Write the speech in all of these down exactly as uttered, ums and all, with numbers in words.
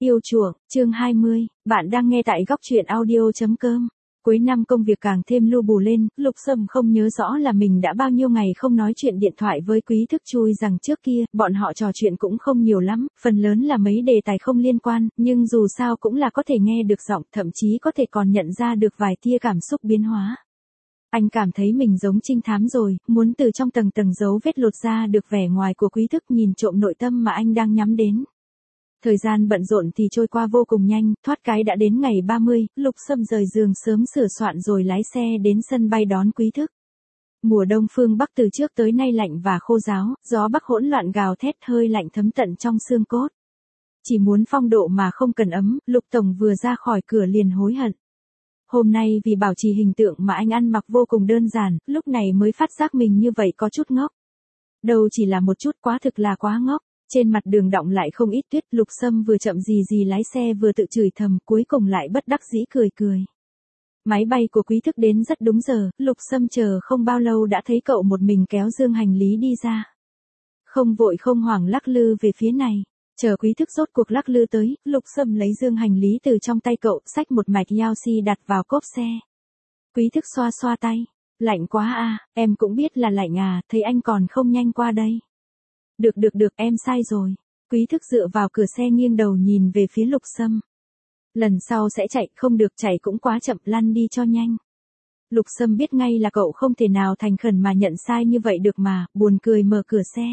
Yêu chuộng, chương hai mươi, bạn đang nghe tại góc truyện audio chấm com. Cuối năm công việc càng thêm lu bù lên, Lục Sâm không nhớ rõ là mình đã bao nhiêu ngày không nói chuyện điện thoại với Quý Thức chui rằng trước kia, bọn họ trò chuyện cũng không nhiều lắm, phần lớn là mấy đề tài không liên quan, nhưng dù sao cũng là có thể nghe được giọng, thậm chí có thể còn nhận ra được vài tia cảm xúc biến hóa. Anh cảm thấy mình giống trinh thám rồi, muốn từ trong tầng tầng dấu vết lột ra được vẻ ngoài của Quý Thức, nhìn trộm nội tâm mà anh đang nhắm đến. Thời gian bận rộn thì trôi qua vô cùng nhanh, thoát cái đã đến ngày ba mươi, Lục Sâm rời giường sớm sửa soạn rồi lái xe đến sân bay đón Quý Thức. Mùa đông phương Bắc từ trước tới nay lạnh và khô ráo, gió Bắc hỗn loạn gào thét, hơi lạnh thấm tận trong xương cốt. Chỉ muốn phong độ mà không cần ấm, Lục Tổng vừa ra khỏi cửa liền hối hận. Hôm nay vì bảo trì hình tượng mà anh ăn mặc vô cùng đơn giản, lúc này mới phát giác mình như vậy có chút ngốc. Đâu chỉ là một chút, quá thực là quá ngốc. Trên mặt đường đọng lại không ít tuyết, Lục Sâm vừa chậm gì gì lái xe vừa tự chửi thầm, cuối cùng lại bất đắc dĩ cười cười. Máy bay của Quý Thức đến rất đúng giờ, Lục Sâm chờ không bao lâu đã thấy cậu một mình kéo dương hành lý đi ra. Không vội không hoảng lắc lư về phía này, chờ Quý Thức rốt cuộc lắc lư tới, Lục Sâm lấy dương hành lý từ trong tay cậu, xách một mạch Yaoxi đặt vào cốp xe. Quý Thức xoa xoa tay, lạnh quá à, em cũng biết là lạnh à, thấy anh còn không nhanh qua đây. Được được được, em sai rồi. Quý Thức dựa vào cửa xe nghiêng đầu nhìn về phía Lục Sâm. Lần sau sẽ chạy, không được chạy cũng quá chậm, lăn đi cho nhanh. Lục Sâm biết ngay là cậu không thể nào thành khẩn mà nhận sai như vậy được mà, buồn cười mở cửa xe.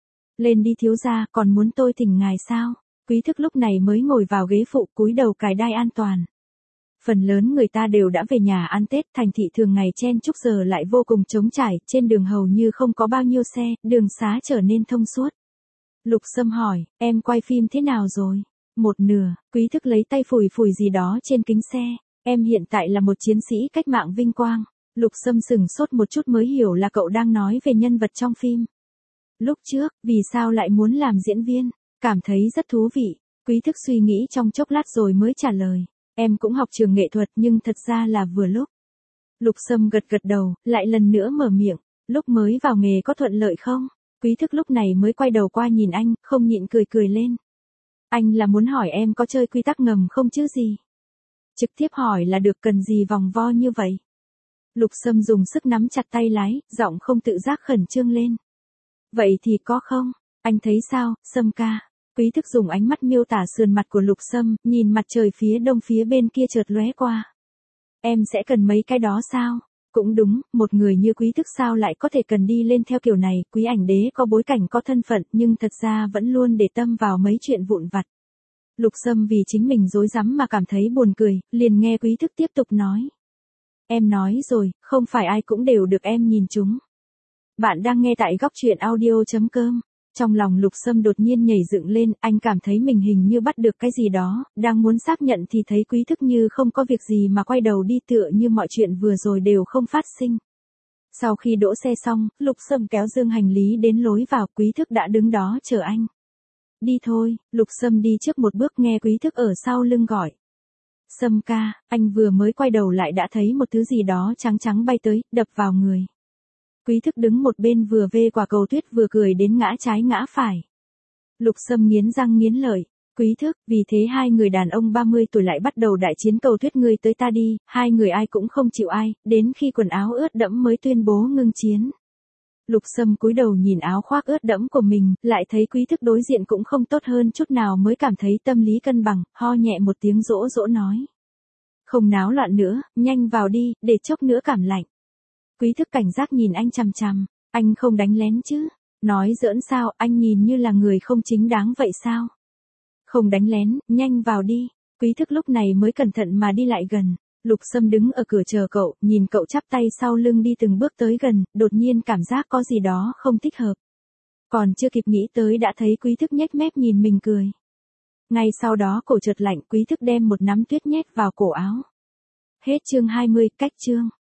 Lên đi thiếu gia, còn muốn tôi thỉnh ngài sao? Quý Thức lúc này mới ngồi vào ghế phụ, cúi đầu cài đai an toàn. Phần lớn người ta đều đã về nhà ăn Tết, thành thị thường ngày chen chúc giờ lại vô cùng trống trải, trên đường hầu như không có bao nhiêu xe, đường xá trở nên thông suốt. Lục Sâm hỏi, em quay phim thế nào rồi? Một nửa, Quý Thức lấy tay phủi phủi gì đó trên kính xe, em hiện tại là một chiến sĩ cách mạng vinh quang. Lục Sâm sửng sốt một chút mới hiểu là cậu đang nói về nhân vật trong phim. Lúc trước, vì sao lại muốn làm diễn viên? Cảm thấy rất thú vị. Quý Thức suy nghĩ trong chốc lát rồi mới trả lời. Em cũng học trường nghệ thuật nhưng thật ra là vừa lúc. Lục Sâm gật gật đầu, lại lần nữa mở miệng. Lúc mới vào nghề có thuận lợi không? Quý Thức lúc này mới quay đầu qua nhìn anh, không nhịn cười cười lên. Anh là muốn hỏi em có chơi quy tắc ngầm không chứ gì? Trực tiếp hỏi là được, cần gì vòng vo như vậy? Lục Sâm dùng sức nắm chặt tay lái, giọng không tự giác khẩn trương lên. Vậy thì có không? Anh thấy sao, Sâm ca? Quý Thức dùng ánh mắt miêu tả sườn mặt của Lục Sâm, nhìn mặt trời phía đông phía bên kia chợt lóe qua. Em sẽ cần mấy cái đó sao? Cũng đúng, một người như Quý Thức sao lại có thể cần đi lên theo kiểu này, Quý ảnh đế có bối cảnh có thân phận nhưng thật ra vẫn luôn để tâm vào mấy chuyện vụn vặt. Lục Sâm vì chính mình rối rắm mà cảm thấy buồn cười, liền nghe Quý Thức tiếp tục nói. Em nói rồi, không phải ai cũng đều được em nhìn chúng. Bạn đang nghe tại góc truyện audio chấm com. Trong lòng Lục Sâm đột nhiên nhảy dựng lên, anh cảm thấy mình hình như bắt được cái gì đó, đang muốn xác nhận thì thấy Quý Thức như không có việc gì mà quay đầu đi, tựa như mọi chuyện vừa rồi đều không phát sinh. Sau khi đỗ xe xong, Lục Sâm kéo dương hành lý đến lối vào, Quý Thức đã đứng đó chờ anh. Đi thôi, Lục Sâm đi trước một bước, nghe Quý Thức ở sau lưng gọi. Sâm ca, anh vừa mới quay đầu lại đã thấy một thứ gì đó trắng trắng bay tới, đập vào người. Quý Thức đứng một bên vừa vê quả cầu tuyết vừa cười đến ngã trái ngã phải. Lục Sâm nghiến răng nghiến lợi. Quý Thức, vì thế hai người đàn ông ba mươi tuổi lại bắt đầu đại chiến cầu tuyết ngươi tới ta đi, hai người ai cũng không chịu ai, đến khi quần áo ướt đẫm mới tuyên bố ngưng chiến. Lục Sâm cúi đầu nhìn áo khoác ướt đẫm của mình, lại thấy Quý Thức đối diện cũng không tốt hơn chút nào mới cảm thấy tâm lý cân bằng, ho nhẹ một tiếng dỗ dỗ nói. Không náo loạn nữa, nhanh vào đi, để chốc nữa cảm lạnh. Quý Thức cảnh giác nhìn anh chằm chằm, anh không đánh lén chứ? Nói giỡn sao, anh nhìn như là người không chính đáng vậy sao? Không đánh lén, nhanh vào đi. Quý Thức lúc này mới cẩn thận mà đi lại gần. Lục Sâm đứng ở cửa chờ cậu, nhìn cậu chắp tay sau lưng đi từng bước tới gần, đột nhiên cảm giác có gì đó không thích hợp. Còn chưa kịp nghĩ tới đã thấy Quý Thức nhếch mép nhìn mình cười. Ngay sau đó cổ chợt lạnh, Quý Thức đem một nắm tuyết nhét vào cổ áo. Hết chương hai mươi, cách chương.